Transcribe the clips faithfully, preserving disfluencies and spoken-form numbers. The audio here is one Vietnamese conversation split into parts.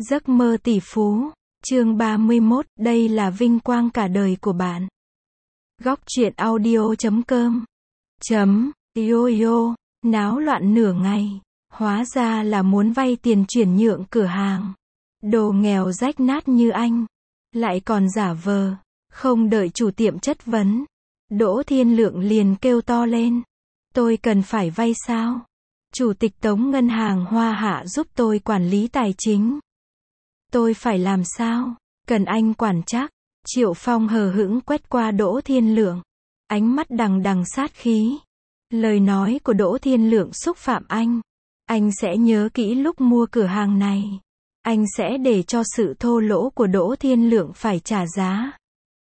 Giấc mơ tỷ phú, chương ba mươi mốt, đây là vinh quang cả đời của bạn. Góc truyện audio chấm com chấm yo yo, náo loạn nửa ngày, hóa ra là muốn vay tiền chuyển nhượng cửa hàng. Đồ nghèo rách nát như anh, lại còn giả vờ, không đợi chủ tiệm chất vấn. Đỗ Thiên Lượng liền kêu to lên. Tôi cần phải vay sao? Chủ tịch Tống Ngân hàng Hoa Hạ giúp tôi quản lý tài chính. Tôi phải làm sao? Cần anh quản chắc. Triệu Phong hờ hững quét qua Đỗ Thiên Lượng. Ánh mắt đằng đằng sát khí. Lời nói của Đỗ Thiên Lượng xúc phạm anh. Anh sẽ nhớ kỹ lúc mua cửa hàng này. Anh sẽ để cho sự thô lỗ của Đỗ Thiên Lượng phải trả giá.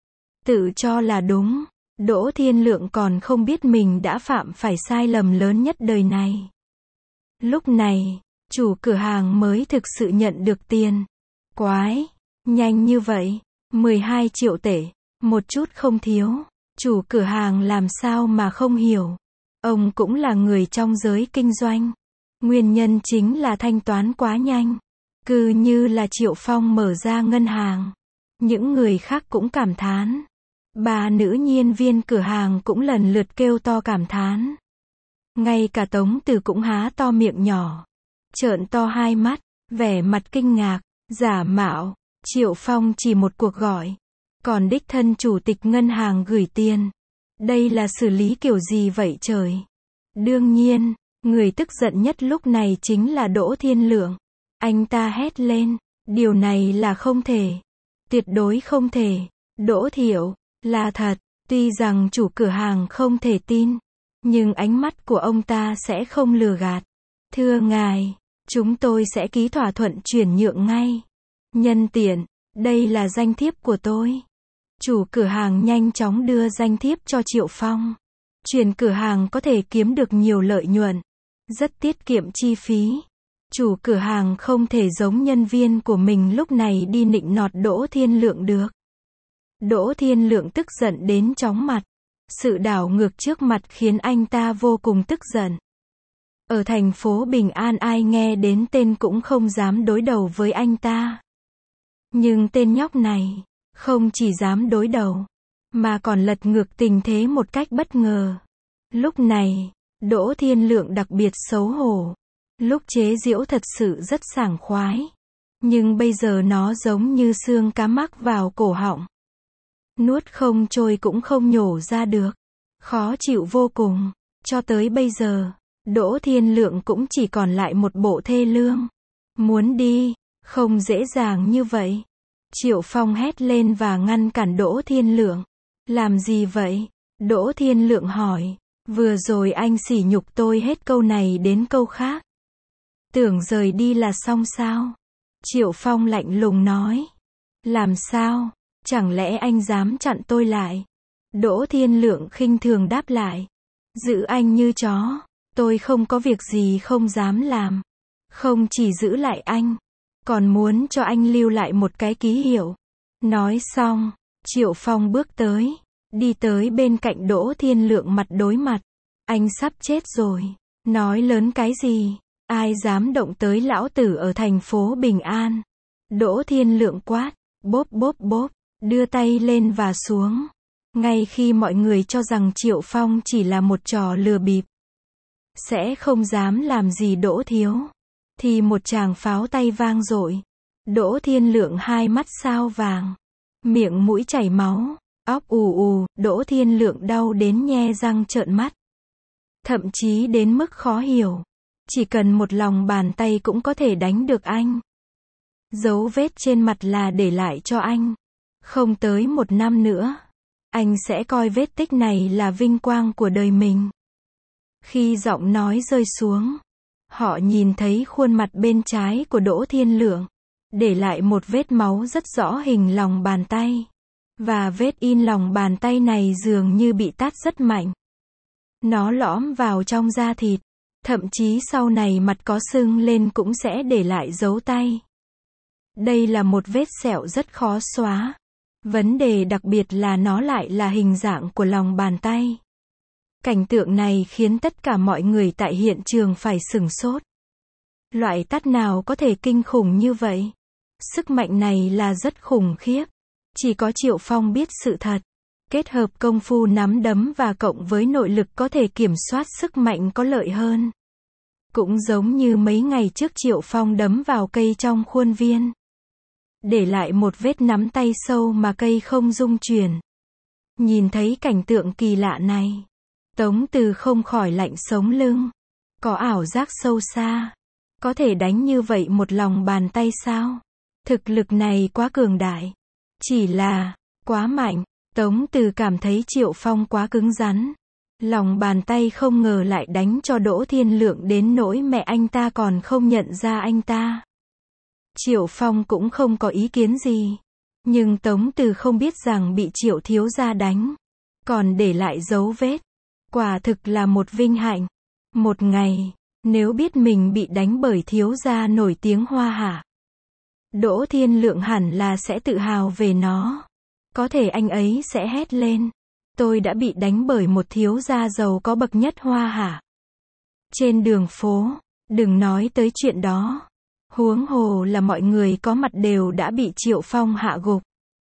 Tự cho là đúng. Đỗ Thiên Lượng còn không biết mình đã phạm phải sai lầm lớn nhất đời này. Lúc này, chủ cửa hàng mới thực sự nhận được tiền. Quái, nhanh như vậy, mười hai triệu tệ, một chút không thiếu. Chủ cửa hàng làm sao mà không hiểu. Ông cũng là người trong giới kinh doanh. Nguyên nhân chính là thanh toán quá nhanh. Cứ như là Triệu Phong mở ra ngân hàng. Những người khác cũng cảm thán. Bà nữ nhân viên cửa hàng cũng lần lượt kêu to cảm thán. Ngay cả Tống Từ cũng há to miệng nhỏ. Trợn to hai mắt, vẻ mặt kinh ngạc, giả mạo. Triệu Phong chỉ một cuộc gọi. Còn đích thân chủ tịch ngân hàng gửi tiền. Đây là xử lý kiểu gì vậy trời? Đương nhiên, người tức giận nhất lúc này chính là Đỗ Thiên Lượng. Anh ta hét lên. Điều này là không thể. Tuyệt đối không thể. Đỗ Thiệu, là thật. Tuy rằng chủ cửa hàng không thể tin. Nhưng ánh mắt của ông ta sẽ không lừa gạt. Thưa ngài, chúng tôi sẽ ký thỏa thuận chuyển nhượng ngay. Nhân tiện, đây là danh thiếp của tôi. Chủ cửa hàng nhanh chóng đưa danh thiếp cho Triệu Phong. Chuyển cửa hàng có thể kiếm được nhiều lợi nhuận. Rất tiết kiệm chi phí. Chủ cửa hàng không thể giống nhân viên của mình lúc này đi nịnh nọt Đỗ Thiên Lượng được. Đỗ Thiên Lượng tức giận đến chóng mặt. Sự đảo ngược trước mặt khiến anh ta vô cùng tức giận. Ở thành phố Bình An ai nghe đến tên cũng không dám đối đầu với anh ta. Nhưng tên nhóc này, không chỉ dám đối đầu, mà còn lật ngược tình thế một cách bất ngờ. Lúc này, Đỗ Thiên Lượng đặc biệt xấu hổ. Lúc chế giễu thật sự rất sảng khoái. Nhưng bây giờ nó giống như xương cá mắc vào cổ họng. Nuốt không trôi cũng không nhổ ra được. Khó chịu vô cùng. Cho tới bây giờ, Đỗ Thiên Lượng cũng chỉ còn lại một bộ thê lương. Muốn đi, không dễ dàng như vậy. Triệu Phong hét lên và ngăn cản Đỗ Thiên Lượng. Làm gì vậy? Đỗ Thiên Lượng hỏi. Vừa rồi anh sỉ nhục tôi hết câu này đến câu khác. Tưởng rời đi là xong sao? Triệu Phong lạnh lùng nói. Làm sao? Chẳng lẽ anh dám chặn tôi lại? Đỗ Thiên Lượng khinh thường đáp lại. Giữ anh như chó. Tôi không có việc gì không dám làm. Không chỉ giữ lại anh, còn muốn cho anh lưu lại một cái ký hiệu. Nói xong, Triệu Phong bước tới, đi tới bên cạnh Đỗ Thiên Lượng mặt đối mặt. Anh sắp chết rồi. Nói lớn cái gì? Ai dám động tới lão tử ở thành phố Bình An? Đỗ Thiên Lượng quát. Bốp bốp bốp. Đưa tay lên và xuống. Ngay khi mọi người cho rằng Triệu Phong chỉ là một trò lừa bịp, sẽ không dám làm gì Đỗ thiếu, thì một tràng pháo tay vang dội. Đỗ Thiên Lượng hai mắt sao vàng, miệng mũi chảy máu, óc ù ù. Đỗ Thiên Lượng đau đến nhe răng trợn mắt. Thậm chí đến mức khó hiểu. Chỉ cần một lòng bàn tay cũng có thể đánh được anh. Dấu vết trên mặt là để lại cho anh. Không tới một năm nữa, anh sẽ coi vết tích này là vinh quang của đời mình. Khi giọng nói rơi xuống, họ nhìn thấy khuôn mặt bên trái của Đỗ Thiên Lượng, để lại một vết máu rất rõ hình lòng bàn tay. Và vết in lòng bàn tay này dường như bị tát rất mạnh. Nó lõm vào trong da thịt, thậm chí sau này mặt có sưng lên cũng sẽ để lại dấu tay. Đây là một vết sẹo rất khó xóa. Vấn đề đặc biệt là nó lại là hình dạng của lòng bàn tay. Cảnh tượng này khiến tất cả mọi người tại hiện trường phải sửng sốt. Loại tát nào có thể kinh khủng như vậy? Sức mạnh này là rất khủng khiếp. Chỉ có Triệu Phong biết sự thật. Kết hợp công phu nắm đấm và cộng với nội lực có thể kiểm soát sức mạnh có lợi hơn. Cũng giống như mấy ngày trước Triệu Phong đấm vào cây trong khuôn viên. Để lại một vết nắm tay sâu mà cây không rung chuyển. Nhìn thấy cảnh tượng kỳ lạ này, Tống Từ không khỏi lạnh sống lưng. Có ảo giác sâu xa. Có thể đánh như vậy một lòng bàn tay sao? Thực lực này quá cường đại. Chỉ là, quá mạnh. Tống Từ cảm thấy Triệu Phong quá cứng rắn. Lòng bàn tay không ngờ lại đánh cho Đỗ Thiên Lượng đến nỗi mẹ anh ta còn không nhận ra anh ta. Triệu Phong cũng không có ý kiến gì. Nhưng Tống Từ không biết rằng bị Triệu thiếu gia đánh. Còn để lại dấu vết. Quả thực là một vinh hạnh. Một ngày, nếu biết mình bị đánh bởi thiếu gia nổi tiếng Hoa Hạ, Đỗ Thiên Lượng hẳn là sẽ tự hào về nó. Có thể anh ấy sẽ hét lên. Tôi đã bị đánh bởi một thiếu gia giàu có bậc nhất Hoa Hạ. Trên đường phố, đừng nói tới chuyện đó. Huống hồ là mọi người có mặt đều đã bị Triệu Phong hạ gục.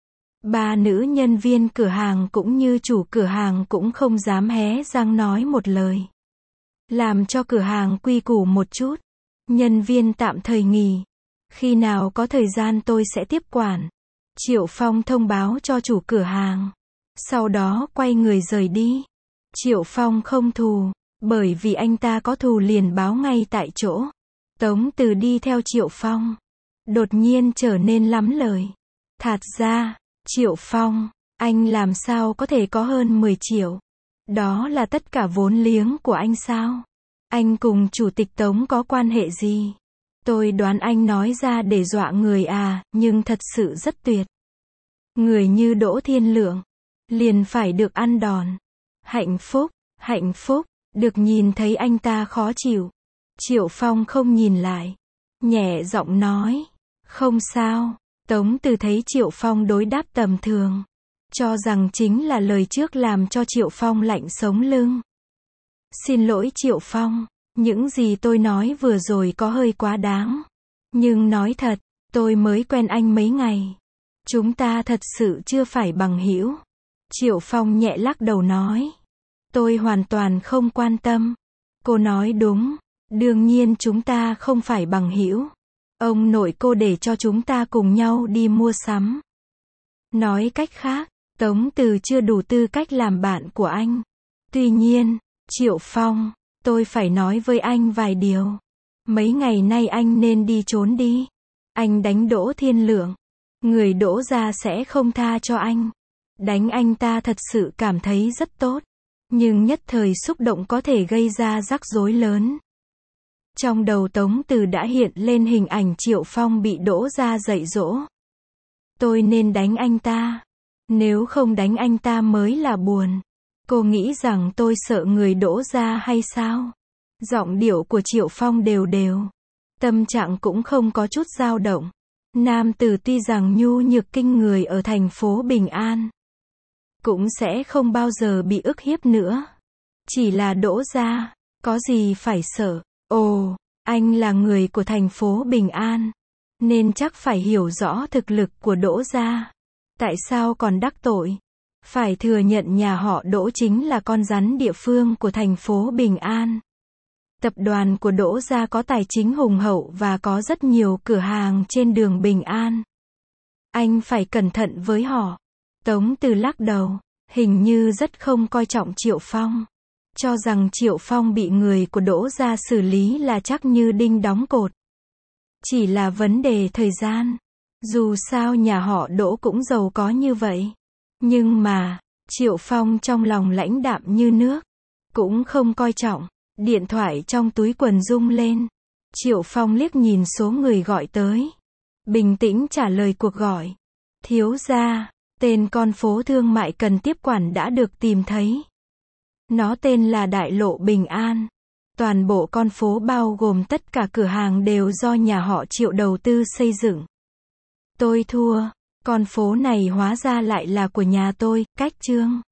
Ba nữ nhân viên cửa hàng cũng như chủ cửa hàng cũng không dám hé răng nói một lời. Làm cho cửa hàng quy củ một chút. Nhân viên tạm thời nghỉ. Khi nào có thời gian tôi sẽ tiếp quản. Triệu Phong thông báo cho chủ cửa hàng. Sau đó quay người rời đi. Triệu Phong không thù. Bởi vì anh ta có thù liền báo ngay tại chỗ. Tống Từ đi theo Triệu Phong. Đột nhiên trở nên lắm lời. Thật ra, Triệu Phong, anh làm sao có thể có hơn mười triệu? Đó là tất cả vốn liếng của anh sao? Anh cùng chủ tịch Tống có quan hệ gì? Tôi đoán anh nói ra để dọa người à, nhưng thật sự rất tuyệt. Người như Đỗ Thiên Lượng, liền phải được ăn đòn. Hạnh phúc, hạnh phúc, được nhìn thấy anh ta khó chịu. Triệu Phong không nhìn lại. Nhẹ giọng nói. Không sao. Tống Từ thấy Triệu Phong đối đáp tầm thường. Cho rằng chính là lời trước làm cho Triệu Phong lạnh sống lưng. Xin lỗi Triệu Phong. Những gì tôi nói vừa rồi có hơi quá đáng. Nhưng nói thật, tôi mới quen anh mấy ngày. Chúng ta thật sự chưa phải bằng hữu. Triệu Phong nhẹ lắc đầu nói. Tôi hoàn toàn không quan tâm. Cô nói đúng. Đương nhiên chúng ta không phải bằng hữu. Ông nội cô để cho chúng ta cùng nhau đi mua sắm. Nói cách khác, Tống Từ chưa đủ tư cách làm bạn của anh. Tuy nhiên, Triệu Phong, tôi phải nói với anh vài điều. Mấy ngày nay anh nên đi trốn đi. Anh đánh Đỗ Thiên Lượng. Người Đỗ gia sẽ không tha cho anh. Đánh anh ta thật sự cảm thấy rất tốt. Nhưng nhất thời xúc động có thể gây ra rắc rối lớn. Trong đầu Tống Từ đã hiện lên hình ảnh Triệu Phong bị Đỗ gia dạy dỗ. Tôi nên đánh anh ta. Nếu không đánh anh ta mới là buồn. Cô nghĩ rằng tôi sợ người Đỗ gia hay sao? Giọng điệu của Triệu Phong đều đều. Tâm trạng cũng không có chút dao động. Nam tử tuy rằng nhu nhược kinh người ở thành phố Bình An, cũng sẽ không bao giờ bị ức hiếp nữa. Chỉ là Đỗ gia, có gì phải sợ. Ồ, anh là người của thành phố Bình An, nên chắc phải hiểu rõ thực lực của Đỗ gia. Tại sao còn đắc tội? Phải thừa nhận nhà họ Đỗ chính là con rắn địa phương của thành phố Bình An. Tập đoàn của Đỗ gia có tài chính hùng hậu và có rất nhiều cửa hàng trên đường Bình An. Anh phải cẩn thận với họ. Tống Từ lắc đầu, hình như rất không coi trọng Triệu Phong. Cho rằng Triệu Phong bị người của Đỗ gia xử lý là chắc như đinh đóng cột. Chỉ là vấn đề thời gian. Dù sao nhà họ Đỗ cũng giàu có như vậy. Nhưng mà, Triệu Phong trong lòng lãnh đạm như nước. Cũng không coi trọng. Điện thoại trong túi quần rung lên. Triệu Phong liếc nhìn số người gọi tới. Bình tĩnh trả lời cuộc gọi. Thiếu gia, tên con phố thương mại cần tiếp quản đã được tìm thấy. Nó tên là Đại Lộ Bình An. Toàn bộ con phố bao gồm tất cả cửa hàng đều do nhà họ Triệu đầu tư xây dựng. Tôi thua. Con phố này hóa ra lại là của nhà tôi, Cách Trương.